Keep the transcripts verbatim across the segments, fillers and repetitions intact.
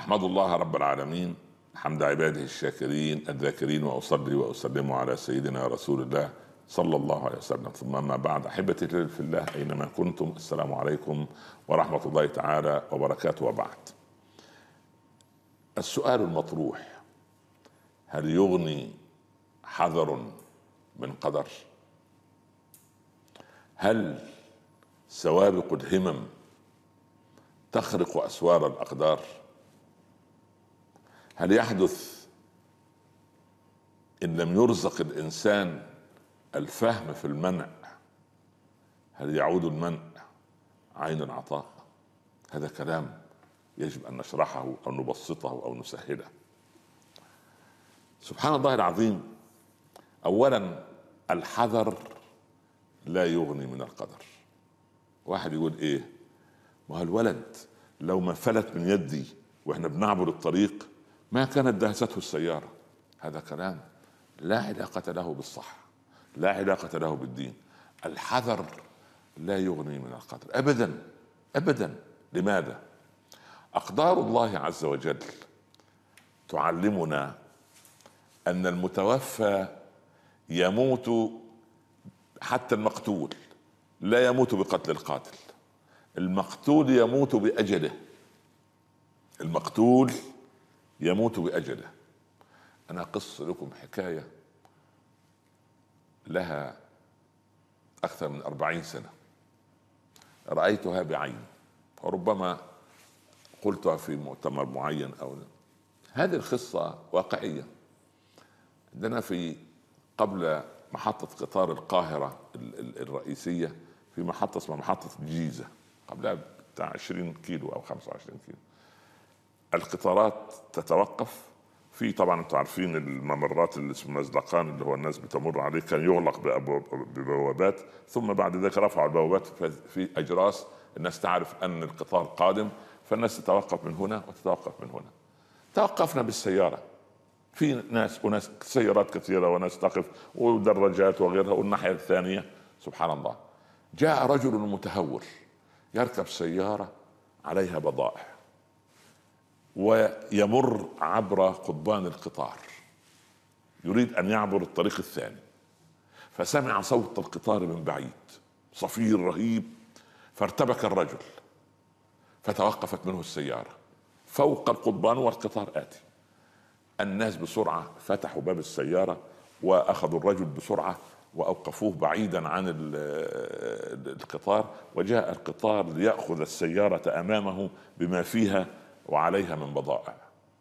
أحمد الله رب العالمين حمد عباده الشاكرين الذاكرين، وأصلي وأسلم على سيدنا رسول الله صلى الله عليه وسلم. ثم أما بعد، أحبتي في الله أينما كنتم، السلام عليكم ورحمة الله تعالى وبركاته. وبعد، السؤال المطروح: هل يغني حذر من قدر؟ هل سوابق الهمم تخرق أسوار الأقدار؟ هل يحدث إن لم يرزق الإنسان الفهم في المنع، هل يعود المنع عين العطاء؟ هذا كلام يجب أن نشرحه أو نبسطه أو نسهله. سبحان الله العظيم. أولا، الحذر لا يغني من القدر. واحد يقول إيه؟ ما هو الولد لو ما فلت من يدي وإحنا بنعبر الطريق ما كانت دهسته السيارة. هذا كلام لا علاقة له بالصحة، لا علاقة له بالدين. الحذر لا يغني من القدر أبدا أبدا. لماذا؟ أقدار الله عز وجل تعلمنا أن المتوفى يموت، حتى المقتول لا يموت بقتل القاتل، المقتول يموت بأجله. المقتول يموت بأجله. أنا أقص لكم حكاية لها أكثر من أربعين سنة، رأيتها بعين وربما قلتها في مؤتمر معين أو لا. هذه القصة واقعية. عندنا في قبل محطة قطار القاهرة الرئيسية في محطة اسمها محطة الجيزة، قبلها بتاع عشرين كيلو أو خمسة وعشرين كيلو. القطارات تتوقف في، طبعا انتم عارفين الممرات اللي اسمها مزلقان اللي هو الناس بتمر عليه، كان يغلق ببوابات، ثم بعد ذلك رفعوا البوابات في أجراس، الناس تعرف أن القطار قادم، فالناس تتوقف من هنا وتتوقف من هنا. توقفنا بالسيارة، في ناس وناس سيارات كثيرة وناس تقف ودراجات وغيرها، والناحية الثانية سبحان الله جاء رجل متهور يركب سيارة عليها بضائع ويمر عبر قضبان القطار، يريد أن يعبر الطريق الثاني، فسمع صوت القطار من بعيد، صفير رهيب، فارتبك الرجل فتوقفت منه السيارة فوق القضبان والقطار آتي. الناس بسرعة فتحوا باب السيارة وأخذوا الرجل بسرعة وأوقفوه بعيدا عن القطار، وجاء القطار ليأخذ السيارة أمامه بما فيها وعليها من بضائع.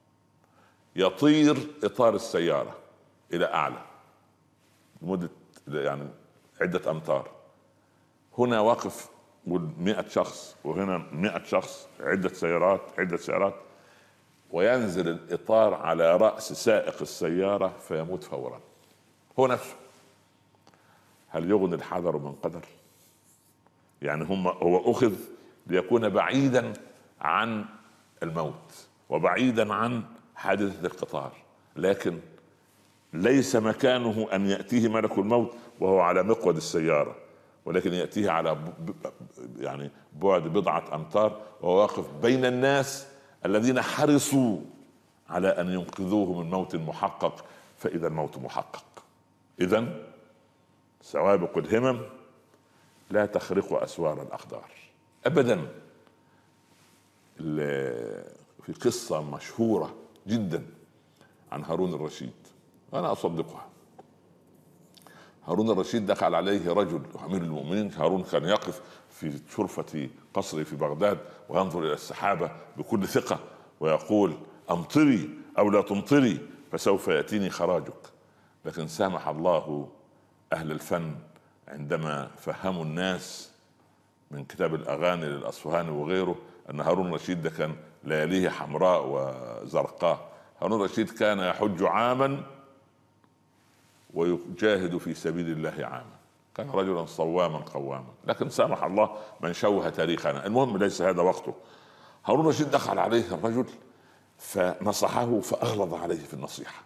يطير إطار السيارة إلى أعلى لمدة يعني عدة أمتار، هنا واقف مئة شخص وهنا مئة شخص، عدة سيارات عدة سيارات، وينزل الإطار على رأس سائق السيارة فيموت فورا هو نفسه. هل يغني الحذر من قدر؟ يعني هم هو أخذ ليكون بعيدا عن الموت وبعيدا عن حادثة القطار، لكن ليس مكانه أن يأتيه ملك الموت وهو على مقود السيارة، ولكن يأتيه على ب... يعني بعد بضعة أمتار وهو واقف بين الناس الذين حرصوا على أن ينقذوه من موت محقق، فإذا الموت محقق. إذن سوابق الهمم لا تخرق أسوار الأقدار أبدا. في قصة مشهورة جدا عن هارون الرشيد، أنا أصدقها. هارون الرشيد دخل عليه رجل أمير المؤمنين. هارون كان يقف في شرفة قصره في بغداد وينظر إلى السحابة بكل ثقة ويقول: أمطري أو لا تمطري فسوف يأتيني خراجك. لكن سامح الله أهل الفن عندما فهموا الناس من كتاب الأغاني للأصفهاني وغيره أن هارون الرشيد ده كان لياليه حمراء وزرقاء. هارون الرشيد كان يحج عاما ويجاهد في سبيل الله عاما، كان رجلا صواما قواما، لكن سامح الله من شوه تاريخنا. المهم ليس هذا وقته. هارون الرشيد دخل عليه الرجل فنصحه فأغلظ عليه في النصيحة،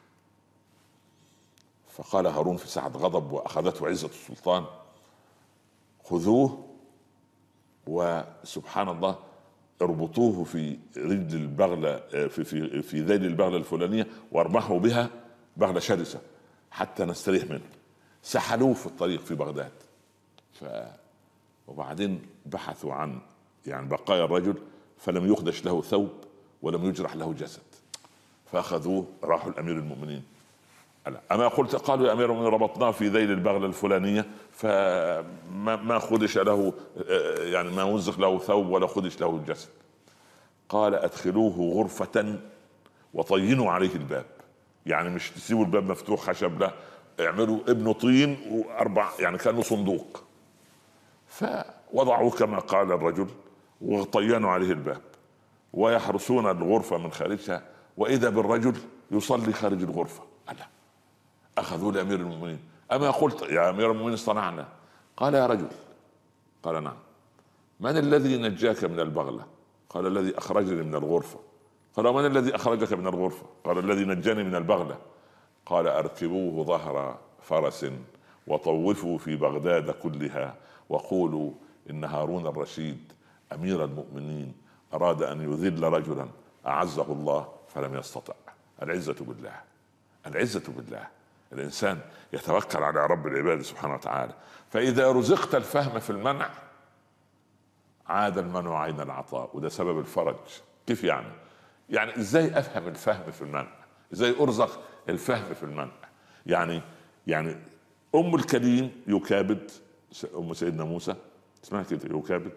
فقال هارون في ساعة غضب وأخذته عزة السلطان: خذوه وسبحان الله اربطوه في رجل البغلة، في في في ذيل البغلة الفلانية وارمحوا بها، بغلة شرسة حتى نستريح منه. سحلوه في الطريق في بغداد. ف وبعدين بحثوا عن يعني بقايا الرجل، فلم يخدش له ثوب ولم يجرح له جسد. فاخذوه راحوا الامير المؤمنين. اما قلت قالوا يا امير المؤمنين ربطناه في ذيل البغلة الفلانية فما ما خدش له يعني ما وزق له ثوب ولا خدش له الجسد. قال ادخلوه غرفة وطينوا عليه الباب. يعني مش تسيبوا الباب مفتوح خشب، لا، اعملوا ابن طين واربع يعني كانوا صندوق. فوضعوه كما قال الرجل وطينوا عليه الباب ويحرسون الغرفة من خارجها، واذا بالرجل يصلي خارج الغرفة. ألا اخذوا لامير المؤمنين. اما قلت يا امير المؤمنين اصطنعنا؟ قال يا رجل. قال نعم. من الذي نجاك من البغلة؟ قال الذي اخرجني من الغرفة. قال ومن الذي اخرجك من الغرفة؟ قال الذي نجاني من البغلة. قال اركبوه ظهر فرس وطوفوا في بغداد كلها وقولوا ان هارون الرشيد امير المؤمنين اراد ان يذل رجلا اعزه الله فلم يستطع. العزة بالله، العزة بالله. الانسان يتوكل على رب العباد سبحانه وتعالى. فاذا رزقت الفهم في المنع عاد المنع عين العطاء، وده سبب الفرج. كيف يعني؟ يعني ازاي افهم الفهم في المنع؟ ازاي ارزق الفهم في المنع؟ يعني يعني ام الكليم يكابد، ام سيدنا موسى اسمها كده يكابد،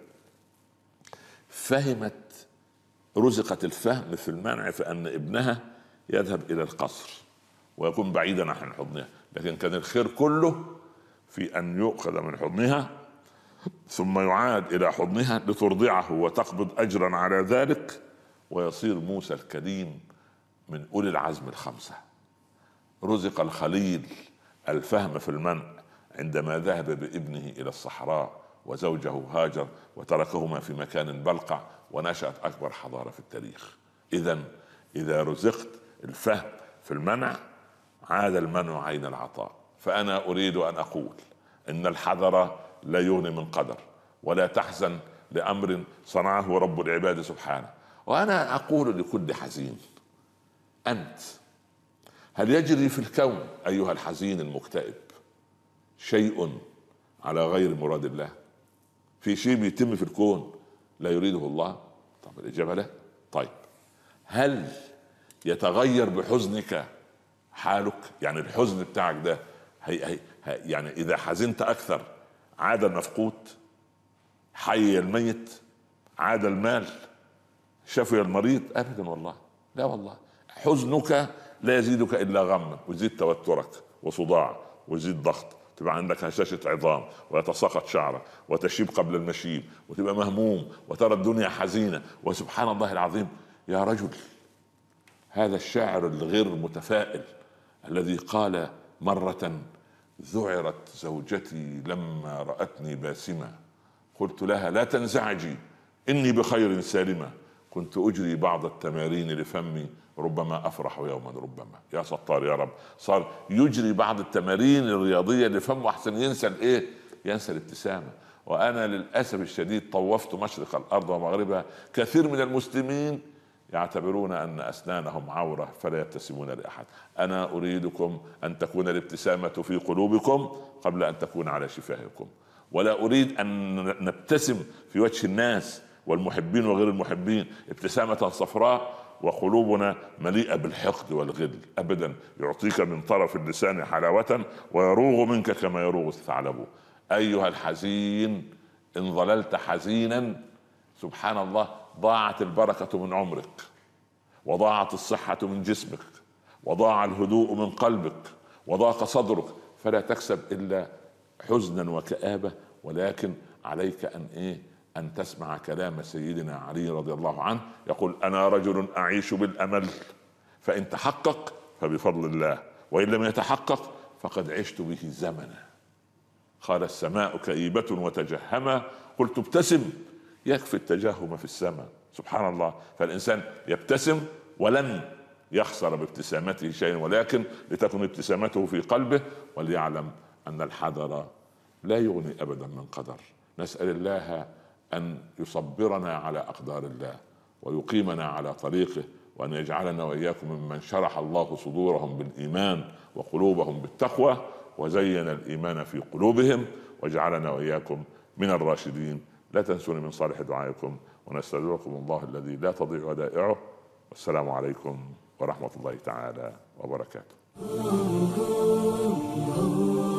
فهمت رزقت الفهم في المنع في ان ابنها يذهب الى القصر ويكون بعيدا عن حضنها، لكن كان الخير كله في ان يؤخذ من حضنها ثم يعاد الى حضنها لترضعه وتقبض اجرا على ذلك، ويصير موسى الكليم من اولي العزم الخمسة. رزق الخليل الفهم في المنع عندما ذهب بابنه الى الصحراء وزوجه هاجر وتركهما في مكان بلقع، ونشأت اكبر حضارة في التاريخ. اذا اذا رزقت الفهم في المنع عاد المنع عين العطاء. فانا اريد ان اقول ان الحذر لا يغني من قدر، ولا تحزن لامر صنعه رب العباد سبحانه. وانا اقول لكل حزين انت، هل يجري في الكون ايها الحزين المكتئب شيء على غير مراد الله؟ في شيء بيتم في الكون لا يريده الله؟ طب الاجابه لا. طيب هل يتغير بحزنك حالك؟ يعني الحزن بتاعك ده هي هي يعني اذا حزنت اكثر عاد المفقود، حي الميت، عاد المال، شفي المريض؟ ابدا والله، لا والله. حزنك لا يزيدك الا غما، ويزيد توترك وصداع ويزيد ضغط، تبقى عندك هشاشة عظام ويتساقط شعرك وتشيب قبل المشيب وتبقى مهموم وترى الدنيا حزينة. وسبحان الله العظيم يا رجل، هذا الشاعر الغير متفائل الذي قال مرة ذعرت زوجتي لما رأتني باسمة، قلت لها لا تنزعجي إني بخير سالمة، كنت أجري بعض التمارين لفمي ربما أفرح يوما ربما. يا ستار يا رب، صار يجري بعض التمارين الرياضية لفمه أحسن ينسى الإيه؟ ينسى الابتسامة. وأنا للأسف الشديد طوفت مشرق الأرض ومغربها، كثير من المسلمين يعتبرون أن أسنانهم عورة فلا يبتسمون لأحد. أنا أريدكم أن تكون الابتسامة في قلوبكم قبل أن تكون على شفاهكم، ولا أريد أن نبتسم في وجه الناس والمحبين وغير المحبين ابتسامة صفراء وقلوبنا مليئة بالحقد والغل. أبدا، يعطيك من طرف اللسان حلاوة ويروغ منك كما يروغ الثعلب. أيها الحزين، إن ظللت حزينا سبحان الله ضاعت البركة من عمرك، وضاعت الصحة من جسمك، وضاع الهدوء من قلبك، وضاق صدرك، فلا تكسب إلا حزنا وكآبة. ولكن عليك أن إيه؟ أن تسمع كلام سيدنا علي رضي الله عنه يقول أنا رجل أعيش بالأمل، فإن تحقق فبفضل الله، وإن لم يتحقق فقد عشت به زمنا. قال السماء كئيبة وتجهما، قلت ابتسم يكفي التجهم في السماء. سبحان الله. فالإنسان يبتسم ولن يخسر بابتسامته شيئا، ولكن لتكن ابتسامته في قلبه، وليعلم أن الحذر لا يغني أبدا من قدر. نسأل الله أن يصبرنا على أقدار الله ويقيمنا على طريقه، وأن يجعلنا وإياكم ممن شرح الله صدورهم بالإيمان وقلوبهم بالتقوى وزين الإيمان في قلوبهم، وجعلنا وإياكم من الراشدين. لا تنسوني من صالح دعائكم، ونستودعكم الله الذي لا تضيع ودائعه. والسلام عليكم ورحمة الله تعالى وبركاته.